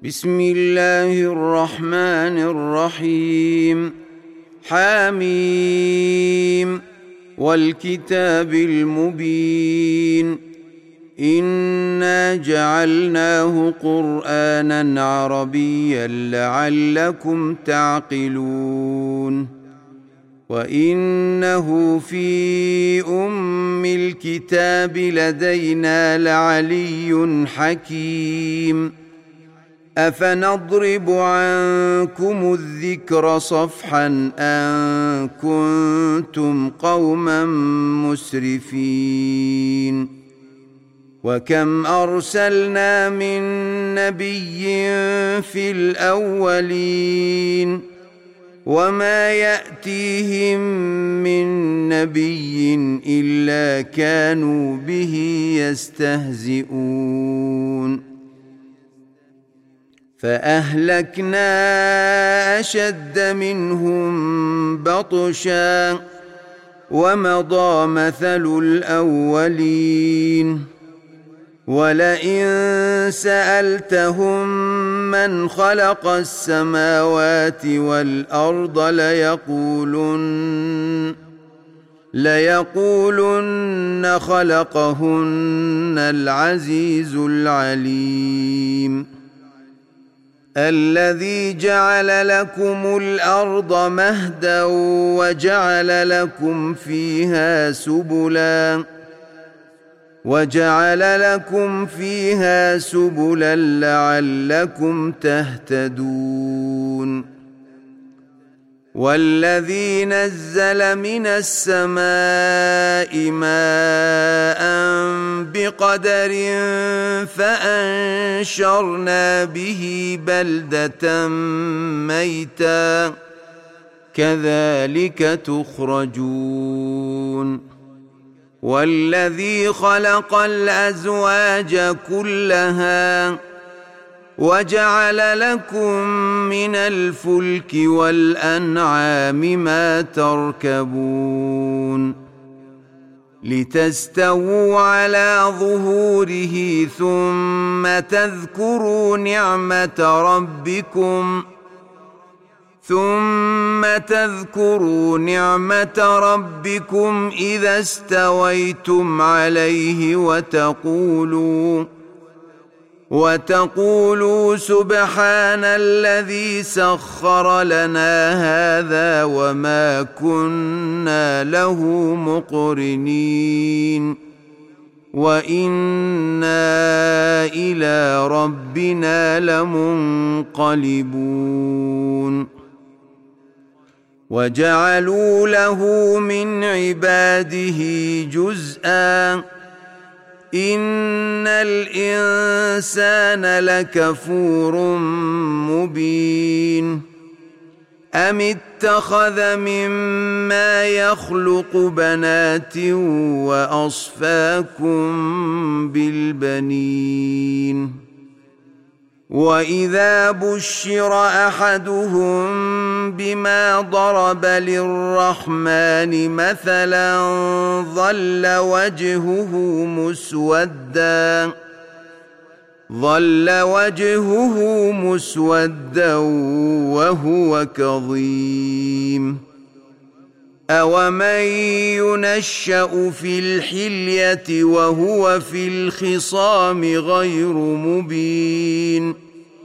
بسم الله الرحمن الرحيم. حميم والكتاب المبين. إنا جعلناه قرآنا عربيا لعلكم تعقلون. وإنه في أم الكتاب لدينا لعلي حكيم. أفنضرب عنكم الذكر صفحا أن كنتم قوما مسرفين. وكم أرسلنا من نبي في الأولين وما يأتيهم من نبي إلا كانوا به يستهزئون. فأهلكنا أشد منهم بطشا ومضى مثل الأولين. ولئن سألتهم من خلق السماوات والأرض ليقولن خلقهن العزيز العليم. الذي جعل لكم الأرض مهدا وجعل لكم فيها سبلا لعلكم تهتدون. والذي نزل من السماء ماء بقدر فأنشرنا به بلدة ميتا كذلك تخرجون. والذي خلق الأزواج كلها وجعل لكم من الفلك والأنعام ما تركبون لتستووا على ظهوره ثم تذكروا نعمة ربكم إذا استويتم عليه وتقولوا سبحان الذي سخر لنا هذا وما كنا له مقرنين وإنا إلى ربنا لمنقلبون. وجعلوا له من عباده جزءا إن الإنسان لكفور مبين. أم اتخذ مما يخلق بنات وأصفاكم بالبنين. وإذا بشر أحدهم بما ضرب للرحمن مثلا ظل وجهه مسودا وهو كظيم. أومن ينشأ في الحلية وهو في الخصام غير مبين.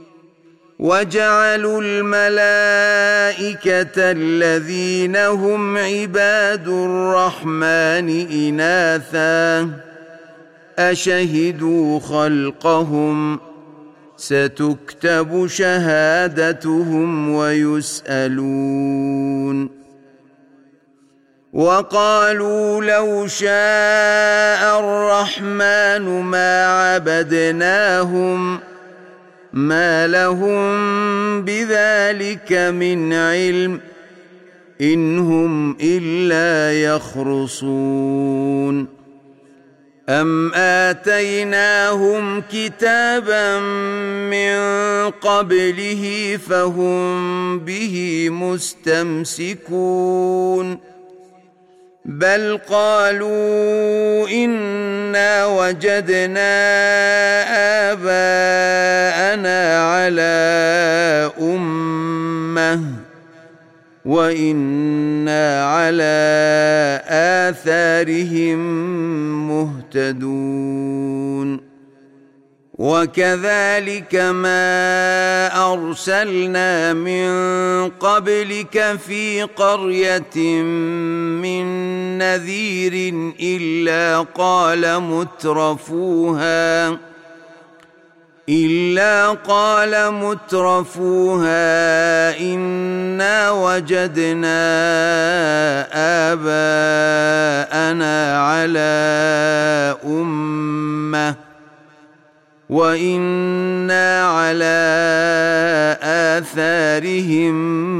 وجعلوا الملائكة الذين هم عباد الرحمن إناثا أشهدوا خلقهم ستكتب شهادتهم ويسألون. وقالوا لو شاء الرحمن ما عبدناهم ما لهم بذلك من علم إن هم إلا يخرصون. أم آتيناهم كتابا من قبله فهم به مستمسكون. بل قالوا إنا وجدنا آباءنا على أمة وإنا على آثارهم مهتدون وكذلك ما أرسلنا من قبلك في قرية من نذير إلا قال مترفوها إنا وجدنا آباءنا على أمة وإنا على آثارهم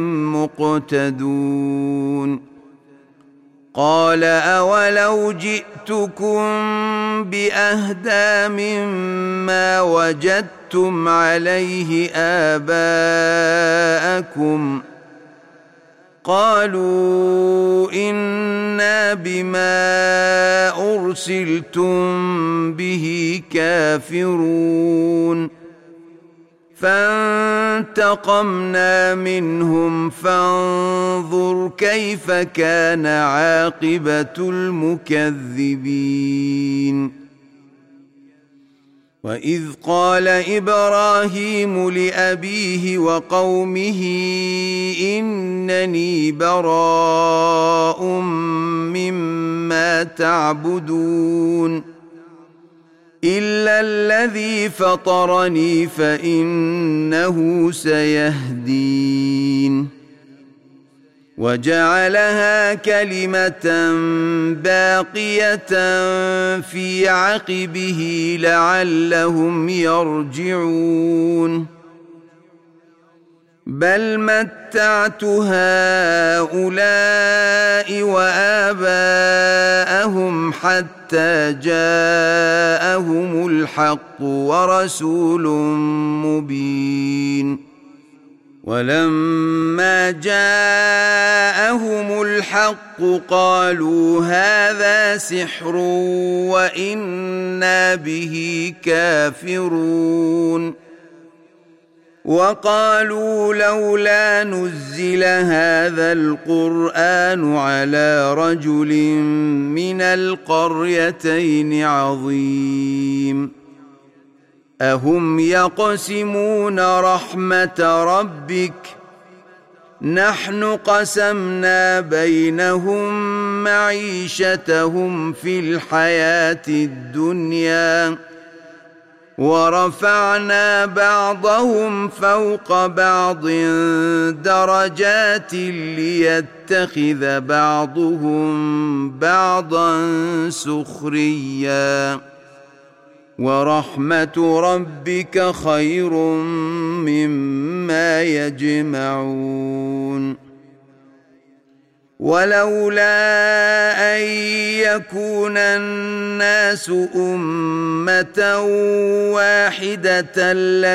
مقتدون قال أولو جئتكم بأهدى مما وجدتم عليه آباءكم قالوا إنا بما أرسلتم به كافرون فانتقمنا منهم فانظر كيف كان عاقبة المكذبين وإذ قال إبراهيم لأبيه وقومه إنني براء مما تعبدون إلا الذي فطرني فإنه سيهدين وجعلها كلمة باقية في عقبه لعلهم يرجعون بل متعت هؤلاء وآباءهم حتى جاءهم الحق ورسول مبين ولما جاءهم الحق قالوا هذا سحر وإنا به كافرون وقالوا لولا نزل هذا القرآن على رجل من القريتين عظيم أهم يقسمون رحمة ربك نحن قسمنا بينهم معيشتهم في الحياة الدنيا ورفعنا بعضهم فوق بعض درجات ليتخذ بعضهم بعضا سخريا ورحمة ربك خير مما يجمعون ولولا أن يكون الناس أمة واحدة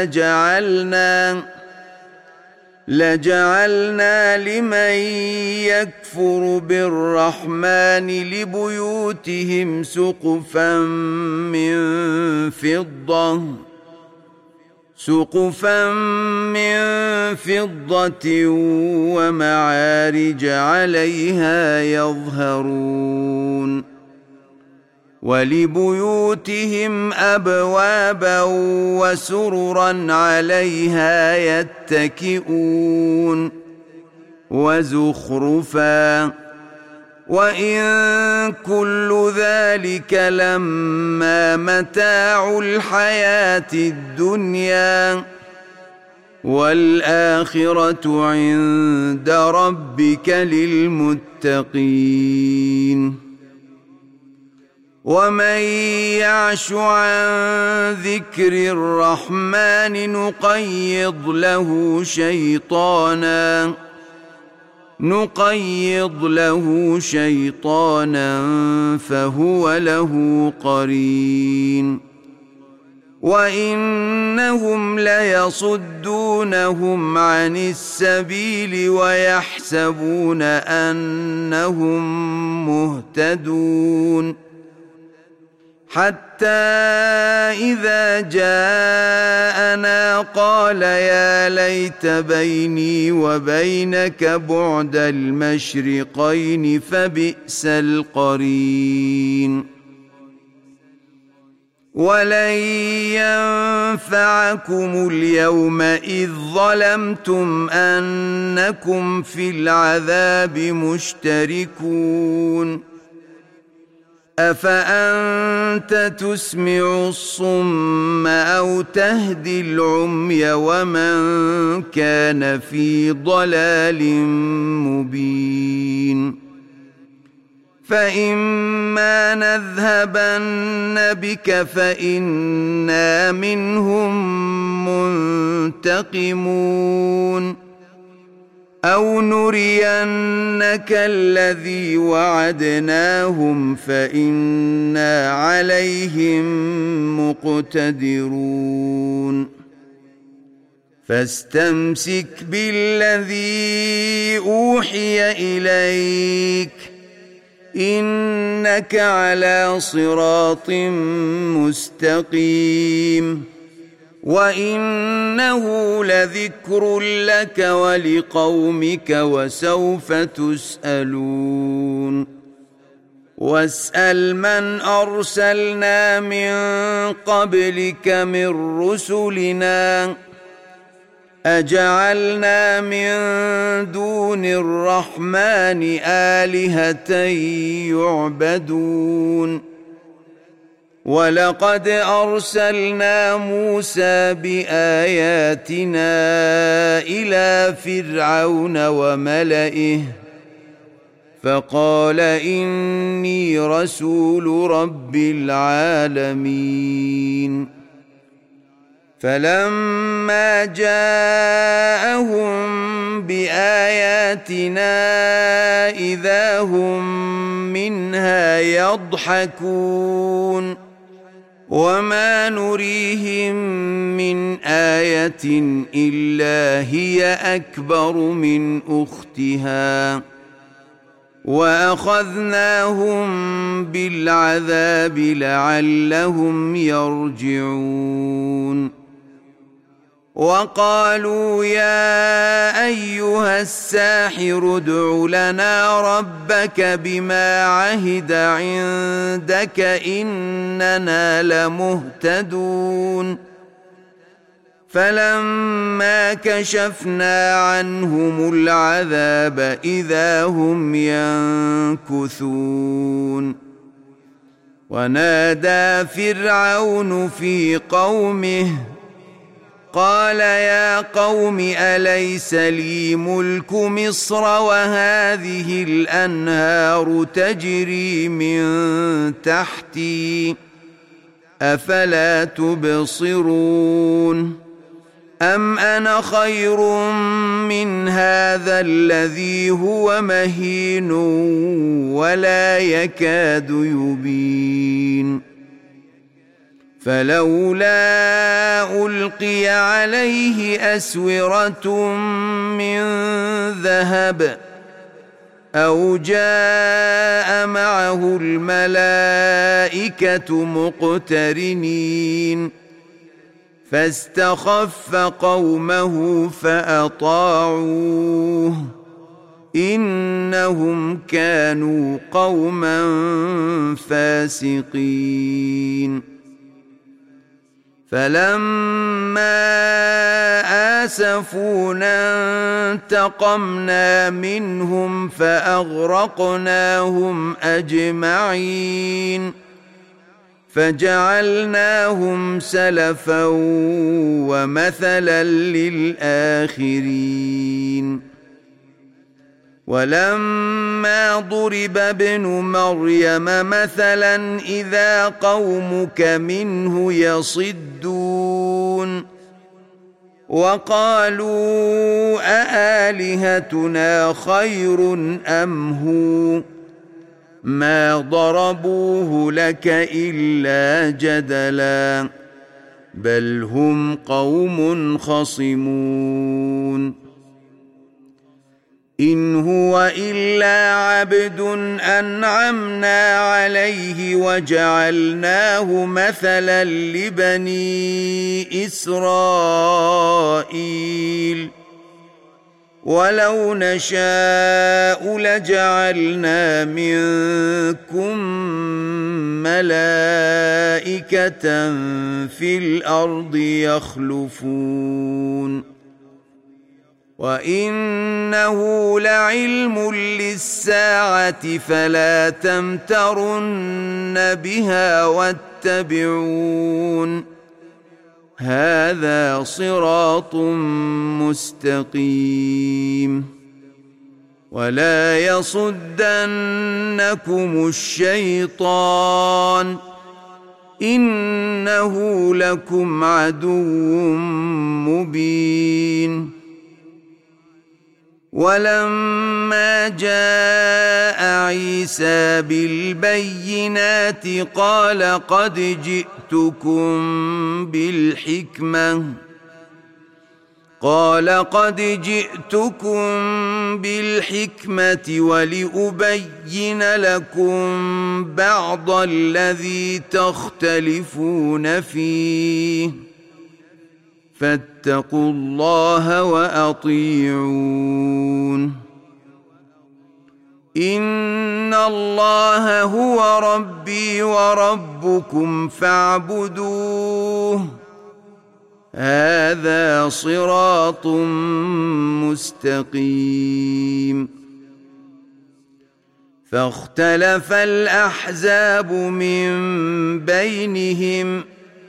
لجعلنا لمن يكفر بالرحمن لبيوتهم سقفا من فضة ومعارج عليها يظهرون ولبيوتهم أبوابا وسررا عليها يتكئون وزخرفا وإن كل ذلك لما متاع الحياة الدنيا والآخرة عند ربك للمتقين ومن يعش عن ذكر الرحمن نقيض له شيطانا فهو له قرين وإنهم ليصدونهم عن السبيل ويحسبون أنهم مهتدون حتى إذا جاءنا قال يا ليت بيني وبينك بعد المشرقين فبئس القرين ولن ينفعكم اليوم إذ ظلمتم أنكم في العذاب مشتركون أفأنت تسمع الصم أو تهدي العمي ومن كان في ضلال مبين فإما نذهبن بك فإنا منهم منتقمون أو نرينك الذي وعدناهم فإنا عليهم مقتدرون فاستمسك بالذي أوحي إليك إنك على صراط مستقيم وإنه لذكر لك ولقومك وسوف تسألون واسأل من أرسلنا من قبلك من رسلنا أجعلنا من دون الرحمن آلهة يعبدون ولقد أرسلنا موسى بآياتنا إلى فرعون وملئه فقال إني رسول رب العالمين فلما جاءهم بآياتنا إذا هم منها يضحكون وما نريهم من آية إلا هي أكبر من أختها وأخذناهم بالعذاب لعلهم يرجعون وقالوا يا أيها الساحر ادع لنا ربك بما عهد عندك إننا لمهتدون فلما كشفنا عنهم العذاب إذا هم ينكثون ونادى فرعون في قومه قال يا قوم أليس لي ملك مصر وهذه الأنهار تجري من تحتي أفلا تبصرون أم أنا خير من هذا الذي هو مهين ولا يكاد يبين فلولا ألقي عليه أسورة من ذهب أو جاء معه الملائكة مقترنين فاستخف قومه فأطاعوه إنهم كانوا قوما فاسقين فلما آسفونا انتقمنا منهم فأغرقناهم أجمعين فجعلناهم سلفا ومثلا للآخرين ولما ضرب ابن مريم مثلا إذا قومك منه يصدون وقالوا أآلهتنا خير أم هو ما ضربوه لك إلا جدلا بل هم قوم خصمون إن هو إلا عبد أنعمنا عليه وجعلناه مثلا لبني إسرائيل ولو نشاء لجعلنا منكم ملائكة في الأرض يخلفون وإنه لعلم للساعة فلا تمترن بها واتبعون هذا صراط مستقيم ولا يصدنكم الشيطان إنه لكم عدو مبين ولما جاء عيسى بالبينات قال قد جئتكم بالحكمة ولأبين لكم بعض الذي تختلفون فيه فاتقوا الله وأطيعون إن الله هو ربي وربكم فاعبدوه هذا صراط مستقيم فاختلف الأحزاب من بينهم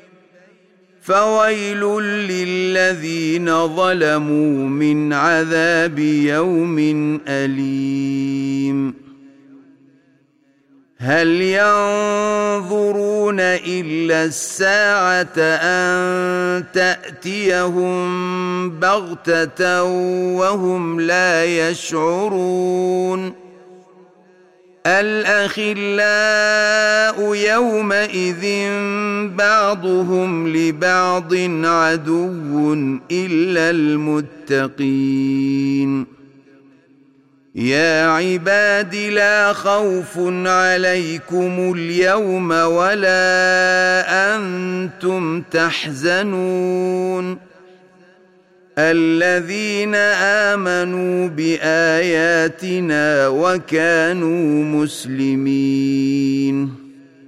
فويل للذين ظلموا من عذاب يوم أليم هل ينظرون إلا الساعة أن تأتيهم بغتة وهم لا يشعرون الأخلاء يومئذ بعضهم لبعض عدو إلا المتقين يا عباد لا خوف عليكم اليوم ولا أنتم تحزنون الذين آمنوا بآياتنا وكانوا مسلمين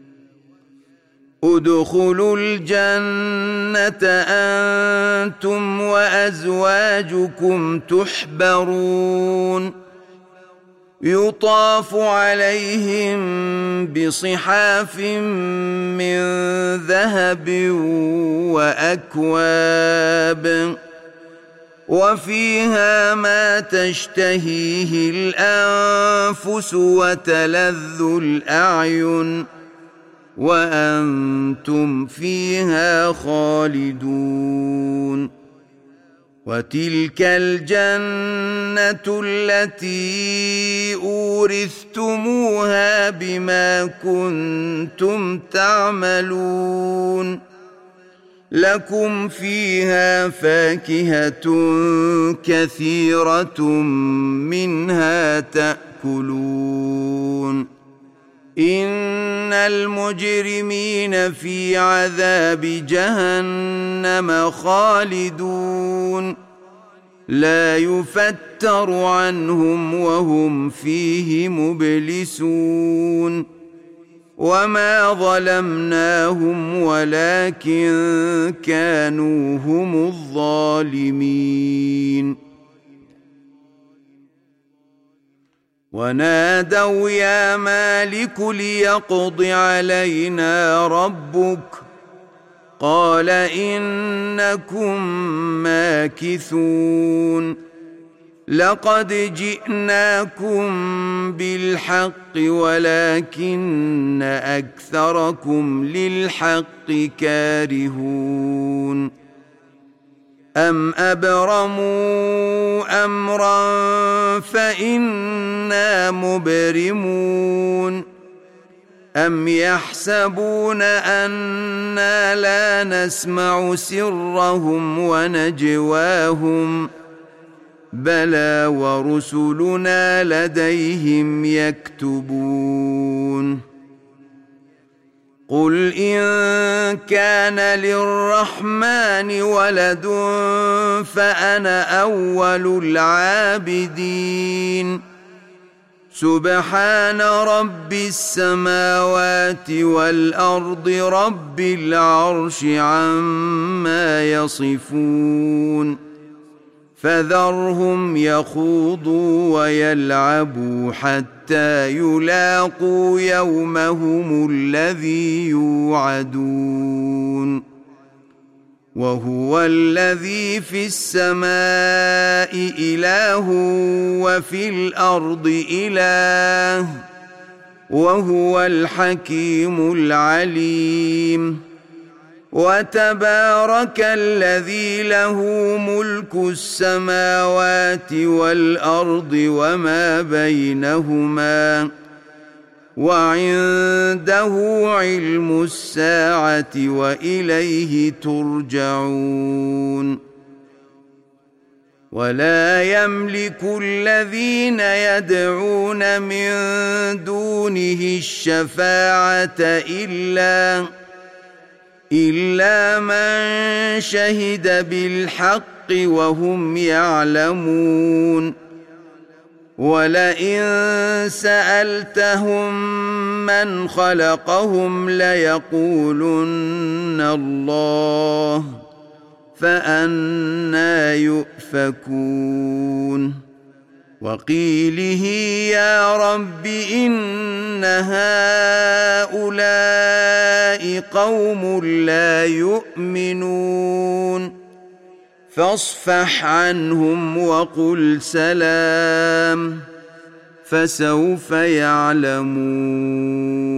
ادخلوا الجنة أنتم وأزواجكم تحبرون يطاف عليهم بصحاف من ذهب وأكواب وفيها ما تشتهيه الأنفس وتلذ الأعين وأنتم فيها خالدون وتلك الجنة التي أورثتموها بما كنتم تعملون لكم فيها فاكهة كثيرة منها تأكلون إن المجرمين في عذاب جهنم خالدون لا يفتر عنهم وهم فيه مبلسون وما ظلمناهم ولكن كانوا هم الظالمين ونادوا يا مالك ليقض علينا ربك قال إنكم ماكثون لقد جئناكم بالحق ولكن أكثركم للحق كارهون أم أبرموا أمرا فإنا مبرمون أم يحسبون أنا لا نسمع سرهم ونجواهم بلى ورسلنا لديهم يكتبون قل إن كان للرحمن ولد فأنا أول العابدين سبحان رب السماوات والأرض رب العرش عما يصفون فذرهم يخوضوا ويلعبوا حتى يلاقوا يومهم الذي يوعدون وهو الذي في السماء إله وفي الأرض إله وهو الحكيم العليم وتبارك الذي له ملك السماوات والأرض وما بينهما وعنده علم الساعة وإليه ترجعون ولا يملك الذين يدعون من دونه الشفاعة إلا من شهد بالحق وهم يعلمون ولئن سألتهم من خلقهم ليقولن الله فأنى يؤفكون وقيله يا رب إن هؤلاء قوم لا يؤمنون فاصفح عنهم وقل سلام فسوف يعلمون